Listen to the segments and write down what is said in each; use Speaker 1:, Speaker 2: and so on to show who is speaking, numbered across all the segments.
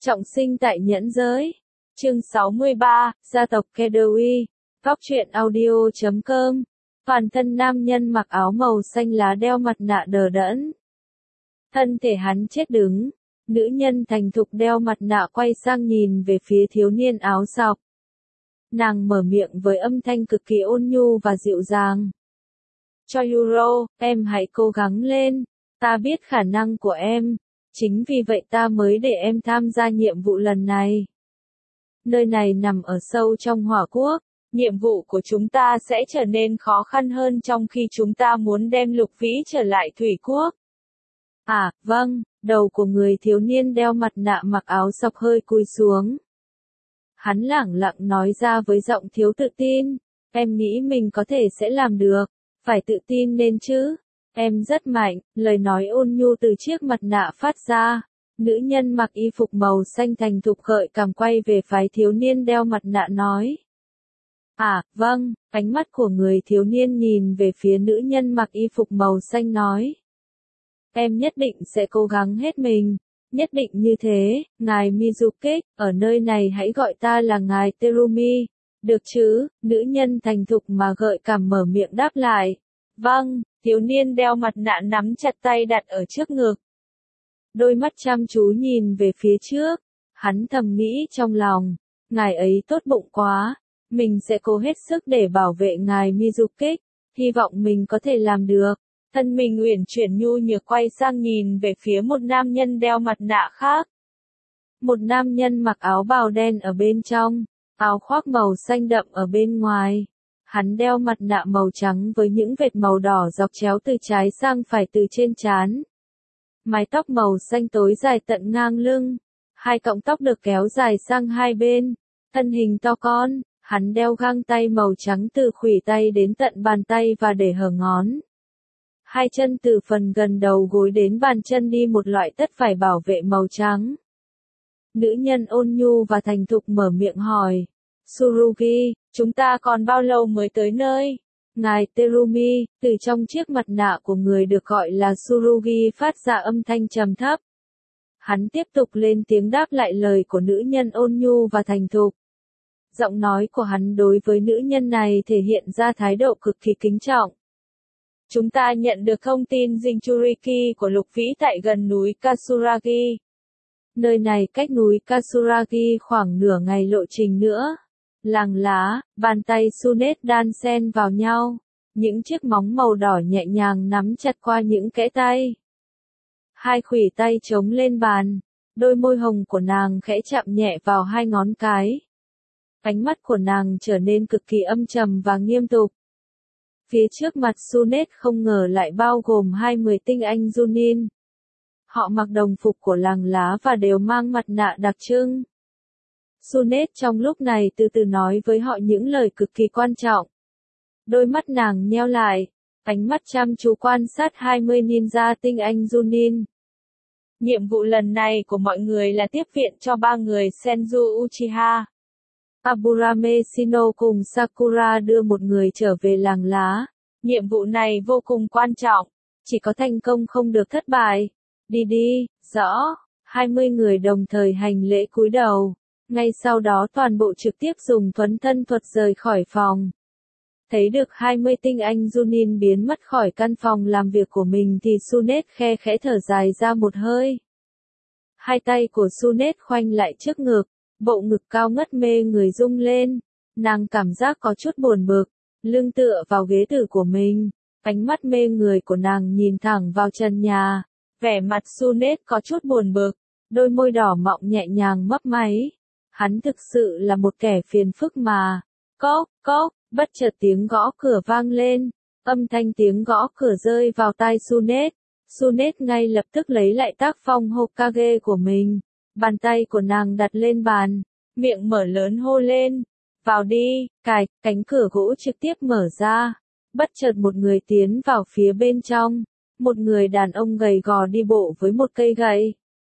Speaker 1: Trọng sinh tại nhẫn giới. Chương 63, gia tộc Kedoui. Góc truyện audio.com. Toàn thân nam nhân mặc áo màu xanh lá đeo mặt nạ đờ đẫn. Thân thể hắn chết đứng. Nữ nhân thành thục đeo mặt nạ quay sang nhìn về phía thiếu niên áo sọc. Nàng mở miệng với âm thanh cực kỳ ôn nhu và dịu dàng. Cho Euro, em hãy cố gắng lên. Ta biết khả năng của em. Chính vì vậy ta mới để em tham gia nhiệm vụ lần này. Nơi này nằm ở sâu trong hỏa quốc. Nhiệm vụ của chúng ta sẽ trở nên khó khăn hơn trong khi chúng ta muốn đem Lục Vĩ trở lại thủy quốc. À, vâng, đầu của người thiếu niên đeo mặt nạ mặc áo sọc hơi cúi xuống. Hắn lẳng lặng nói ra với giọng thiếu tự tin. Em nghĩ mình có thể sẽ làm được. Phải tự tin lên chứ. Em rất mạnh, lời nói ôn nhu từ chiếc mặt nạ phát ra. Nữ nhân mặc y phục màu xanh thành thục gợi cảm quay về phái thiếu niên đeo mặt nạ nói. À, vâng, ánh mắt của người thiếu niên nhìn về phía nữ nhân mặc y phục màu xanh nói. Em nhất định sẽ cố gắng hết mình. Nhất định như thế, ngài Mizuki, ở nơi này hãy gọi ta là ngài Terumi. Được chứ, nữ nhân thành thục mà gợi cảm mở miệng đáp lại. Vâng, thiếu niên đeo mặt nạ nắm chặt tay đặt ở trước ngực. Đôi mắt chăm chú nhìn về phía trước. Hắn thầm nghĩ trong lòng, ngài ấy tốt bụng quá. Mình sẽ cố hết sức để bảo vệ ngài Mizuki. Hy vọng mình có thể làm được. Thân mình uyển chuyển nhu nhược quay sang nhìn về phía một nam nhân đeo mặt nạ khác. Một nam nhân mặc áo bào đen ở bên trong, áo khoác màu xanh đậm ở bên ngoài. Hắn đeo mặt nạ màu trắng với những vệt màu đỏ dọc chéo từ trái sang phải từ trên trán. Mái tóc màu xanh tối dài tận ngang lưng. Hai cọng tóc được kéo dài sang hai bên. Thân hình to con, hắn đeo găng tay màu trắng từ khuỷu tay đến tận bàn tay và để hở ngón. Hai chân từ phần gần đầu gối đến bàn chân đi một loại tất vải bảo vệ màu trắng. Nữ nhân ôn nhu và thành thục mở miệng hỏi. Tsurugi, chúng ta còn bao lâu mới tới nơi? Ngài Terumi, từ trong chiếc mặt nạ của người được gọi là Tsurugi phát ra âm thanh trầm thấp. Hắn tiếp tục lên tiếng đáp lại lời của nữ nhân ôn nhu và thành thục. Giọng nói của hắn đối với nữ nhân này thể hiện ra thái độ cực kỳ kính trọng. Chúng ta nhận được thông tin Jinchuriki của Lục Vĩ tại gần núi Kasuragi. Nơi này cách núi Kasuragi khoảng nửa ngày lộ trình nữa. Làng lá, bàn tay Sunet đan xen vào nhau. Những chiếc móng màu đỏ nhẹ nhàng nắm chặt qua những kẽ tay. Hai khuỷu tay chống lên bàn. Đôi môi hồng của nàng khẽ chạm nhẹ vào hai ngón cái. Ánh mắt của nàng trở nên cực kỳ âm trầm và nghiêm túc. Phía trước mặt Sunet không ngờ lại bao gồm 20 tinh anh Junin. Họ mặc đồng phục của làng lá và đều mang mặt nạ đặc trưng. Sunet trong lúc này từ từ nói với họ những lời cực kỳ quan trọng. Đôi mắt nàng nheo lại, ánh mắt chăm chú quan sát 20 ninja tinh anh Junin. Nhiệm vụ lần này của mọi người là tiếp viện cho 3 người Senju Uchiha. Aburame Shino cùng Sakura đưa một người trở về làng lá. Nhiệm vụ này vô cùng quan trọng. Chỉ có thành công không được thất bại. Đi đi, rõ. 20 người đồng thời hành lễ cúi đầu. Ngay sau đó toàn bộ trực tiếp dùng thuấn thân thuật rời khỏi phòng. Thấy được 20 tinh anh Junin biến mất khỏi căn phòng làm việc của mình thì Sunet khe khẽ thở dài ra một hơi. Hai tay của Sunet khoanh lại trước ngực. Bộ ngực cao ngất mê người rung lên. Nàng cảm giác có chút buồn bực. Lưng tựa vào ghế tử của mình. Ánh mắt mê người của nàng nhìn thẳng vào trần nhà. Vẻ mặt Sunet có chút buồn bực. Đôi môi đỏ mọng nhẹ nhàng mấp máy. Hắn thực sự là một kẻ phiền phức mà. Cốc, cốc, bất chợt tiếng gõ cửa vang lên. Âm thanh tiếng gõ cửa rơi vào tai Sunet. Sunet ngay lập tức lấy lại tác phong Hokage của mình. Bàn tay của nàng đặt lên bàn, miệng mở lớn hô lên. Vào đi, cánh cửa gỗ trực tiếp mở ra. Bất chợt một người tiến vào phía bên trong. Một người đàn ông gầy gò đi bộ với một cây gậy.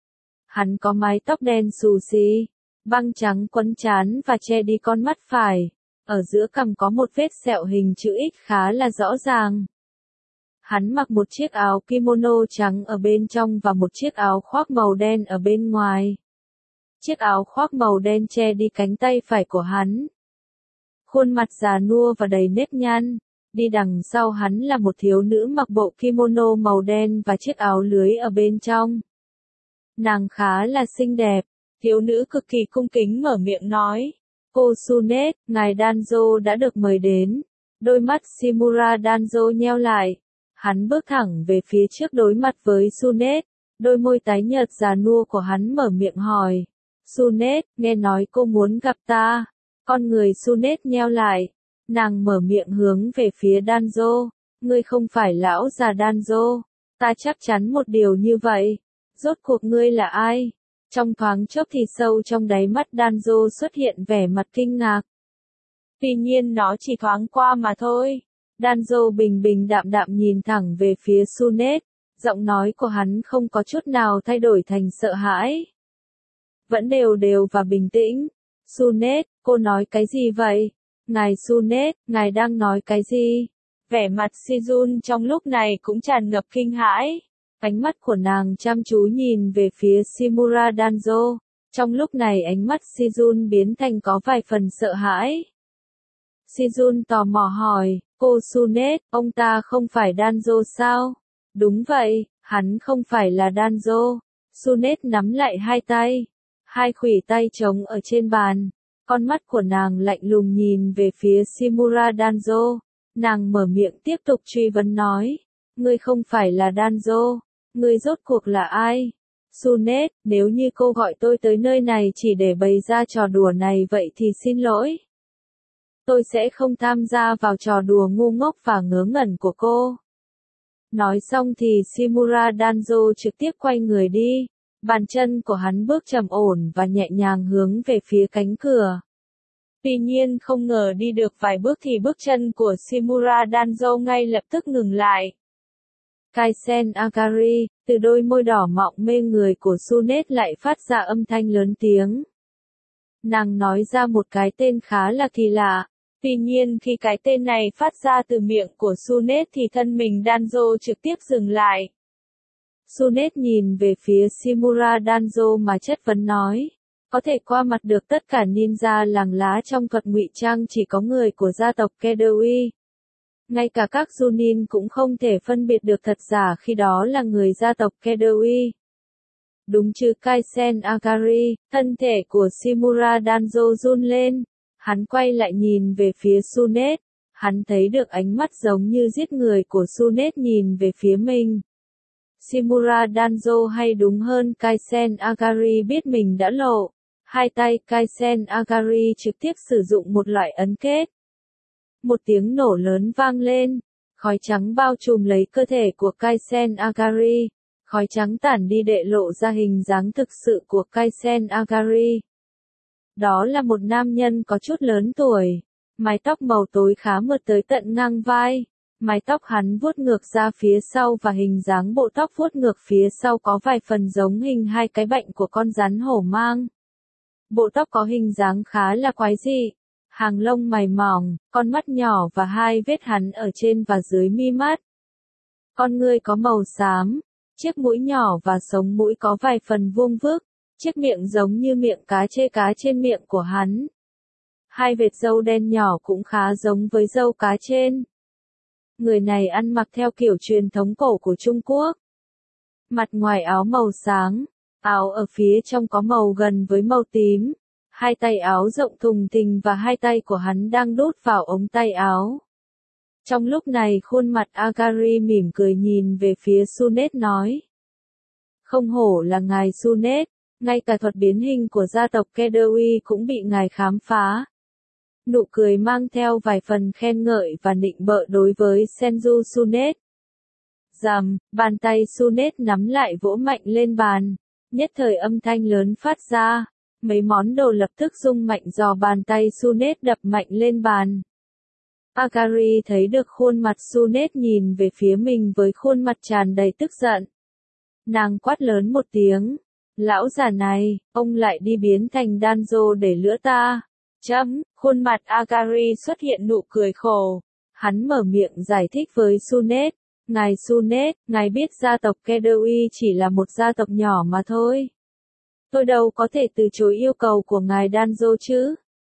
Speaker 1: Hắn có mái tóc đen xù xì, băng trắng quấn trán và che đi con mắt phải. Ở giữa cằm có một vết sẹo hình chữ X khá là rõ ràng. Hắn mặc một chiếc áo kimono trắng ở bên trong và một chiếc áo khoác màu đen ở bên ngoài. Chiếc áo khoác màu đen che đi cánh tay phải của hắn. Khuôn mặt già nua và đầy nếp nhăn. Đi đằng sau hắn là một thiếu nữ mặc bộ kimono màu đen và chiếc áo lưới ở bên trong. Nàng khá là xinh đẹp. Thiếu nữ cực kỳ cung kính mở miệng nói. Cô Sunet, ngài Danzo đã được mời đến. Đôi mắt Shimura Danzo nheo lại. Hắn bước thẳng về phía trước đối mặt với Sunet. Đôi môi tái nhợt già nua của hắn mở miệng hỏi. Sunet, nghe nói cô muốn gặp ta. Con người Sunet nheo lại. Nàng mở miệng hướng về phía Danzo. Ngươi không phải lão già Danzo. Ta chắc chắn một điều như vậy. Rốt cuộc ngươi là ai? Trong thoáng chốc thì sâu trong đáy mắt Danzo xuất hiện vẻ mặt kinh ngạc. Tuy nhiên nó chỉ thoáng qua mà thôi. Danzo bình bình đạm đạm nhìn thẳng về phía Sunet. Giọng nói của hắn không có chút nào thay đổi thành sợ hãi. Vẫn đều đều và bình tĩnh. Sunet, cô nói cái gì vậy? Ngài Sunet, ngài đang nói cái gì? Vẻ mặt Sejun trong lúc này cũng tràn ngập kinh hãi. Ánh mắt của nàng chăm chú nhìn về phía Shimura Danzo. Trong lúc này ánh mắt Sejun biến thành có vài phần sợ hãi. Sejun tò mò hỏi, cô Sunet, ông ta không phải Danzo sao? Đúng vậy, hắn không phải là Danzo. Sunet nắm lại hai tay. Hai khuỷu tay trống ở trên bàn. Con mắt của nàng lạnh lùng nhìn về phía Shimura Danzo. Nàng mở miệng tiếp tục truy vấn nói. Ngươi không phải là Danzo. Ngươi rốt cuộc là ai? Sunet, nếu như cô gọi tôi tới nơi này chỉ để bày ra trò đùa này vậy thì xin lỗi. Tôi sẽ không tham gia vào trò đùa ngu ngốc và ngớ ngẩn của cô. Nói xong thì Shimura Danzo trực tiếp quay người đi. Bàn chân của hắn bước trầm ổn và nhẹ nhàng hướng về phía cánh cửa. Tuy nhiên không ngờ đi được vài bước thì bước chân của Shimura Danzo ngay lập tức ngừng lại. Kaisen Akari, từ đôi môi đỏ mọng mê người của Sunet lại phát ra âm thanh lớn tiếng. Nàng nói ra một cái tên khá là kỳ lạ. Tuy nhiên khi cái tên này phát ra từ miệng của Sunet thì thân mình Danzo trực tiếp dừng lại. Sunet nhìn về phía Shimura Danzo mà chất vấn nói. Có thể qua mặt được tất cả ninja làng lá trong thuật ngụy trang chỉ có người của gia tộc Kedoi. Ngay cả các Junin cũng không thể phân biệt được thật giả khi đó là người gia tộc Kedoi. Đúng chứ Kaisen Akari, thân thể của Shimura Danzo run lên. Hắn quay lại nhìn về phía Sunet. Hắn thấy được ánh mắt giống như giết người của Sunet nhìn về phía mình. Shimura Danzo hay đúng hơn Kaisen Akari biết mình đã lộ. Hai tay Kaisen Akari trực tiếp sử dụng một loại ấn kết. Một tiếng nổ lớn vang lên. Khói trắng bao trùm lấy cơ thể của Kaisen Akari. Khói trắng tản đi để lộ ra hình dáng thực sự của Kaisen Akari. Đó là một nam nhân có chút lớn tuổi. Mái tóc màu tối khá mượt tới tận ngang vai. Mái tóc hắn vuốt ngược ra phía sau và hình dáng bộ tóc vuốt ngược phía sau có vài phần giống hình hai cái bệnh của con rắn hổ mang. Bộ tóc có hình dáng khá là quái dị. Hàng lông mày mỏng, con mắt nhỏ và hai vết hắn ở trên và dưới mi mắt. Con ngươi có màu xám. Chiếc mũi nhỏ và sống mũi có vài phần vuông vức. Chiếc miệng giống như miệng cá trên miệng của hắn. Hai vệt râu đen nhỏ cũng khá giống với râu cá trên. Người này ăn mặc theo kiểu truyền thống cổ của Trung Quốc. Mặt ngoài áo màu sáng, áo ở phía trong có màu gần với màu tím. Hai tay áo rộng thùng thình và hai tay của hắn đang đút vào ống tay áo. Trong lúc này khuôn mặt Akari mỉm cười nhìn về phía Sunet nói. Không hổ là ngài Sunet, ngay cả thuật biến hình của gia tộc Kedoi cũng bị ngài khám phá. Nụ cười mang theo vài phần khen ngợi và nịnh bợ đối với Senju Sunet. Rầm, bàn tay Sunet nắm lại vỗ mạnh lên bàn. Nhất thời âm thanh lớn phát ra. Mấy món đồ lập tức rung mạnh do bàn tay Sunet đập mạnh lên bàn. Akari thấy được khuôn mặt Sunet nhìn về phía mình với khuôn mặt tràn đầy tức giận. Nàng quát lớn một tiếng. Lão già này, ông lại đi biến thành Danzo để lửa ta. Khuôn mặt Akari xuất hiện nụ cười khổ. Hắn mở miệng giải thích với Sunet. Ngài Sunet, ngài biết gia tộc Kedoi chỉ là một gia tộc nhỏ mà thôi. tôi đâu có thể từ chối yêu cầu của ngài Danzo chứ.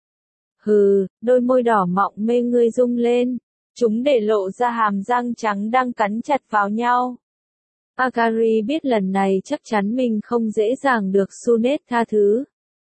Speaker 1: Hừ, đôi môi đỏ mọng mê người rung lên, chúng để lộ ra hàm răng trắng đang cắn chặt vào nhau. Akari biết lần này chắc chắn mình không dễ dàng được Sunet tha thứ.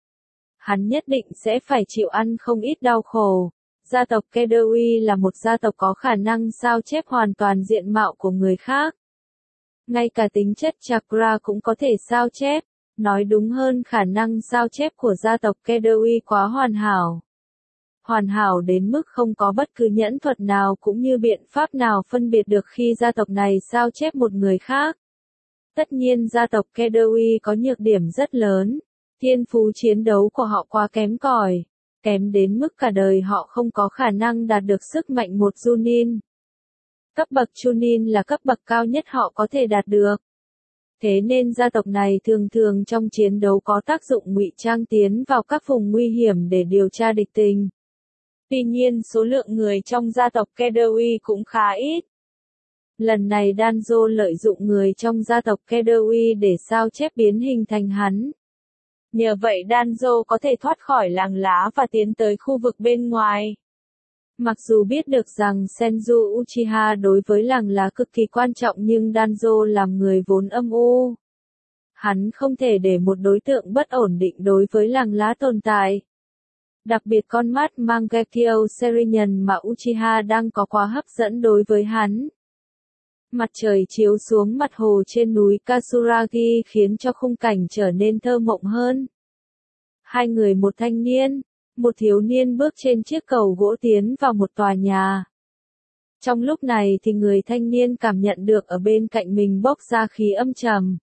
Speaker 1: Hắn nhất định sẽ phải chịu ăn không ít đau khổ. Gia tộc Kedoui là một gia tộc có khả năng sao chép hoàn toàn diện mạo của người khác. Ngay cả tính chất chakra cũng có thể sao chép, nói đúng hơn khả năng sao chép của gia tộc Kedoui quá hoàn hảo. Hoàn hảo đến mức không có bất cứ nhẫn thuật nào cũng như biện pháp nào phân biệt được khi gia tộc này sao chép một người khác. Tất nhiên gia tộc Kedoui có nhược điểm rất lớn, thiên phú chiến đấu của họ quá kém cỏi, kém đến mức cả đời họ không có khả năng đạt được sức mạnh một Chunin. Cấp bậc Chunin là cấp bậc cao nhất họ có thể đạt được. Thế nên gia tộc này thường thường trong chiến đấu có tác dụng ngụy trang tiến vào các vùng nguy hiểm để điều tra địch tình. Tuy nhiên số lượng người trong gia tộc Kedoui cũng khá ít. Lần này Danzo lợi dụng người trong gia tộc Kedoui để sao chép biến hình thành hắn. Nhờ vậy Danzo có thể thoát khỏi làng lá và tiến tới khu vực bên ngoài. Mặc dù biết được rằng Senju Uchiha đối với làng lá cực kỳ quan trọng nhưng Danzo làm người vốn âm u. Hắn không thể để một đối tượng bất ổn định đối với làng lá tồn tại. Đặc biệt con mắt Mangekyo Serenian mà Uchiha đang có quá hấp dẫn đối với hắn. Mặt trời chiếu xuống mặt hồ trên núi Kasuragi khiến cho khung cảnh trở nên thơ mộng hơn. Hai người một thanh niên, một thiếu niên bước trên chiếc cầu gỗ tiến vào một tòa nhà. Trong lúc này thì người thanh niên cảm nhận được ở bên cạnh mình bốc ra khí âm trầm.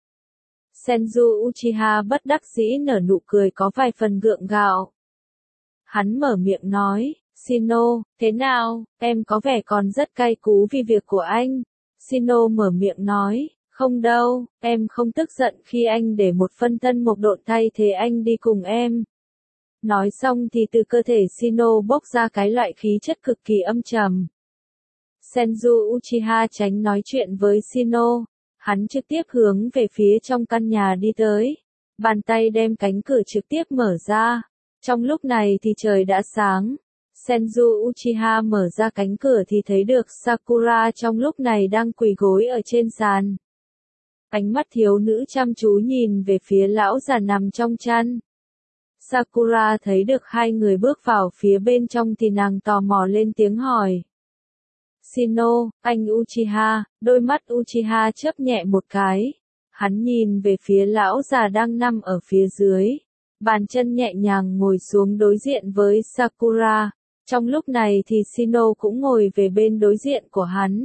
Speaker 1: Senju Uchiha bất đắc dĩ nở nụ cười có vài phần gượng gạo. Hắn mở miệng nói, Shino, thế nào, em có vẻ còn rất cay cú vì việc của anh. Shino mở miệng nói, không đâu, em không tức giận khi anh để một phân thân mộc độn thay thế anh đi cùng em. Nói xong thì từ cơ thể Shino bốc ra cái loại khí chất cực kỳ âm trầm. Senju Uchiha tránh nói chuyện với Shino, hắn trực tiếp hướng về phía trong căn nhà đi tới. Bàn tay đem cánh cửa trực tiếp mở ra. Trong lúc này thì trời đã sáng. Senju Uchiha mở ra cánh cửa thì thấy được Sakura trong lúc này đang quỳ gối ở trên sàn. Ánh mắt thiếu nữ chăm chú nhìn về phía lão già nằm trong chăn. Sakura thấy được hai người bước vào phía bên trong thì nàng tò mò lên tiếng hỏi. Shino, anh Uchiha, đôi mắt Uchiha chớp nhẹ một cái. Hắn nhìn về phía lão già đang nằm ở phía dưới. Bàn chân nhẹ nhàng ngồi xuống đối diện với Sakura. Trong lúc này thì Shino cũng ngồi về bên đối diện của hắn.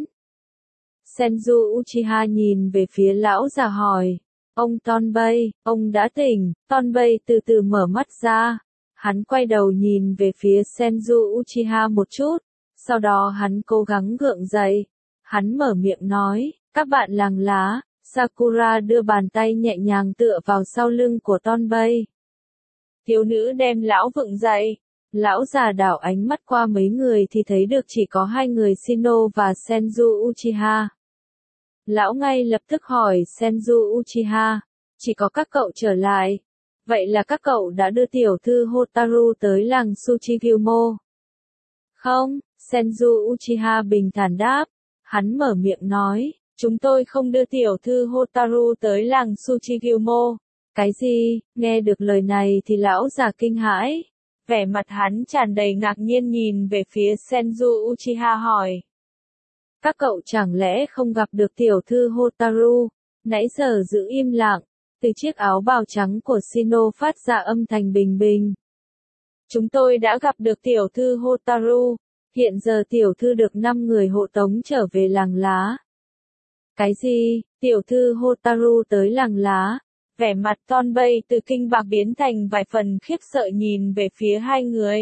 Speaker 1: Senju Uchiha nhìn về phía lão già hỏi. Ông Tonbei, ông đã tỉnh. Tonbei từ từ mở mắt ra. Hắn quay đầu nhìn về phía Senju Uchiha một chút. Sau đó hắn cố gắng gượng dậy. Hắn mở miệng nói, các bạn làng lá. Sakura đưa bàn tay nhẹ nhàng tựa vào sau lưng của Tonbei. Thiếu nữ đem lão vựng dậy. Lão già đảo ánh mắt qua mấy người thì thấy được chỉ có hai người Shino và Senju Uchiha. Lão ngay lập tức hỏi Senju Uchiha, chỉ có các cậu trở lại. Vậy là các cậu đã đưa tiểu thư Hotaru tới làng Tsuchigumo? Không, Senju Uchiha bình thản đáp. Hắn mở miệng nói, chúng tôi không đưa tiểu thư Hotaru tới làng Tsuchigumo. Cái gì? Nghe được lời này thì lão già kinh hãi. Vẻ mặt hắn tràn đầy ngạc nhiên nhìn về phía Senju Uchiha hỏi. Các cậu chẳng lẽ không gặp được tiểu thư Hotaru? Nãy giờ giữ im lặng. Từ chiếc áo bào trắng của Shino phát ra âm thanh bình bình. Chúng tôi đã gặp được tiểu thư Hotaru. Hiện giờ tiểu thư được 5 người hộ tống trở về làng lá. Cái gì? Tiểu thư Hotaru tới làng lá? Vẻ mặt Tonbei từ kinh ngạc biến thành vài phần khiếp sợ nhìn về phía hai người.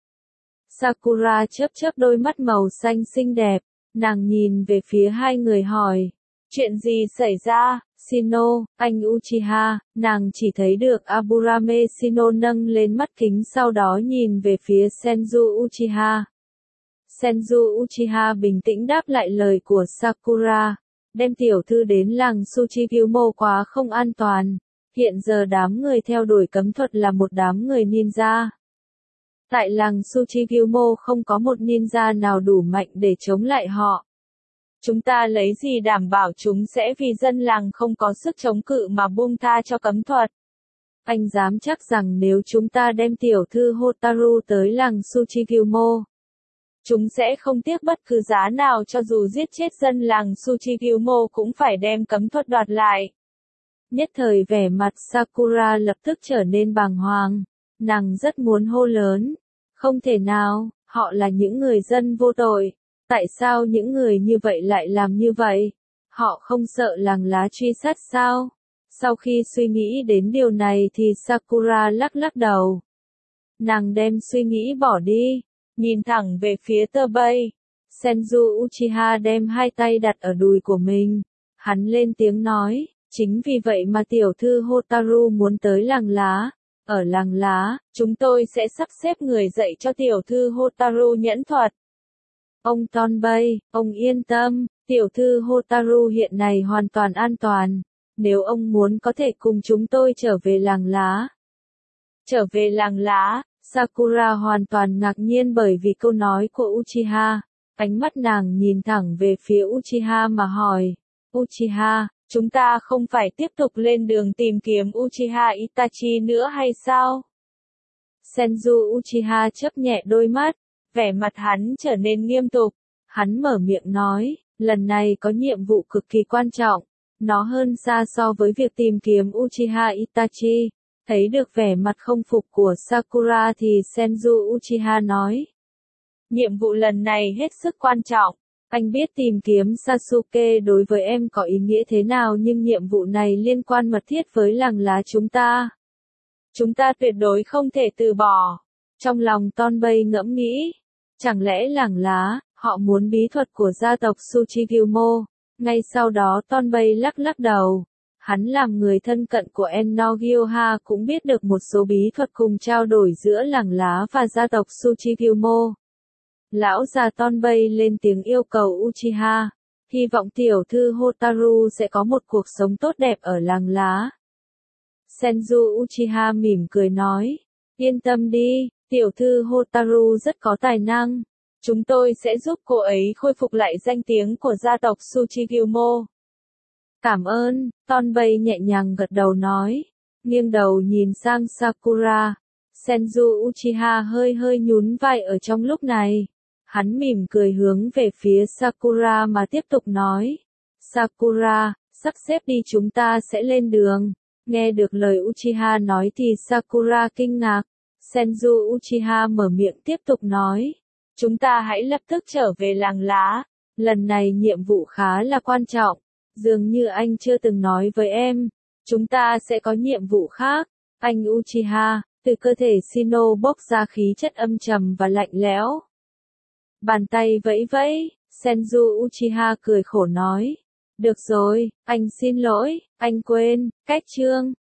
Speaker 1: Sakura chớp chớp đôi mắt màu xanh xinh đẹp, nàng nhìn về phía hai người hỏi, chuyện gì xảy ra? Shino, anh Uchiha, nàng chỉ thấy được Aburame Shino nâng lên mắt kính sau đó nhìn về phía Senju Uchiha. Senju Uchiha bình tĩnh đáp lại lời của Sakura, đem tiểu thư đến làng Tsuchigumo quá không an toàn. Hiện giờ đám người theo đuổi cấm thuật là một đám người ninja. Tại làng Tsuchigumo không có một ninja nào đủ mạnh để chống lại họ. Chúng ta lấy gì đảm bảo chúng sẽ vì dân làng không có sức chống cự mà buông tha cho cấm thuật? Anh dám chắc rằng nếu chúng ta đem tiểu thư Hotaru tới làng Tsuchigumo, chúng sẽ không tiếc bất cứ giá nào cho dù giết chết dân làng Tsuchigumo cũng phải đem cấm thuật đoạt lại. Nhất thời vẻ mặt Sakura lập tức trở nên bàng hoàng. Nàng rất muốn hô lớn. Không thể nào, họ là những người dân vô tội. Tại sao những người như vậy lại làm như vậy? Họ không sợ làng lá truy sát sao? Sau khi suy nghĩ đến điều này thì Sakura lắc lắc đầu. Nàng đem suy nghĩ bỏ đi, nhìn thẳng về phía tơ bay. Senju Uchiha đem hai tay đặt ở đùi của mình. Hắn lên tiếng nói, chính vì vậy mà tiểu thư Hotaru muốn tới làng lá. Ở làng lá, chúng tôi sẽ sắp xếp người dạy cho tiểu thư Hotaru nhẫn thuật. Ông Tonbei, ông yên tâm, tiểu thư Hotaru hiện nay hoàn toàn an toàn. Nếu ông muốn có thể cùng chúng tôi trở về làng lá. Trở về làng lá, Sakura hoàn toàn ngạc nhiên bởi vì câu nói của Uchiha. Ánh mắt nàng nhìn thẳng về phía Uchiha mà hỏi. Uchiha, chúng ta không phải tiếp tục lên đường tìm kiếm Uchiha Itachi nữa hay sao? Senju Uchiha chớp nhẹ đôi mắt, vẻ mặt hắn trở nên nghiêm túc. Hắn mở miệng nói, lần này có nhiệm vụ cực kỳ quan trọng. Nó hơn xa so với việc tìm kiếm Uchiha Itachi. Thấy được vẻ mặt không phục của Sakura thì Senju Uchiha nói. Nhiệm vụ lần này hết sức quan trọng. Anh biết tìm kiếm Sasuke đối với em có ý nghĩa thế nào nhưng nhiệm vụ này liên quan mật thiết với làng lá chúng ta. Chúng ta tuyệt đối không thể từ bỏ. Trong lòng Tonbei ngẫm nghĩ. Chẳng lẽ làng lá, họ muốn bí thuật của gia tộc Tsuchigumo? Ngay sau đó Tonbei lắc lắc đầu. Hắn làm người thân cận của Ennogyoha cũng biết được một số bí thuật cùng trao đổi giữa làng lá và gia tộc Tsuchigumo. Lão già Tonbei lên tiếng yêu cầu Uchiha. Hy vọng tiểu thư Hotaru sẽ có một cuộc sống tốt đẹp ở làng lá. Senju Uchiha mỉm cười nói. Yên tâm đi, tiểu thư Hotaru rất có tài năng. Chúng tôi sẽ giúp cô ấy khôi phục lại danh tiếng của gia tộc Tsuchigumo. Cảm ơn, Tonbei nhẹ nhàng gật đầu nói. Nghiêng đầu nhìn sang Sakura. Senju Uchiha hơi hơi nhún vai ở trong lúc này. Hắn mỉm cười hướng về phía Sakura mà tiếp tục nói. Sakura, sắp xếp đi chúng ta sẽ lên đường. Nghe được lời Uchiha nói thì Sakura kinh ngạc. Senju Uchiha mở miệng tiếp tục nói. Chúng ta hãy lập tức trở về làng lá. Lần này nhiệm vụ khá là quan trọng. Dường như anh chưa từng nói với em. Chúng ta sẽ có nhiệm vụ khác. Anh Uchiha, từ cơ thể Shino bốc ra khí chất âm trầm và lạnh lẽo. Bàn tay vẫy vẫy, Senju Uchiha cười khổ nói. Được rồi, anh xin lỗi, anh quên, cách chương.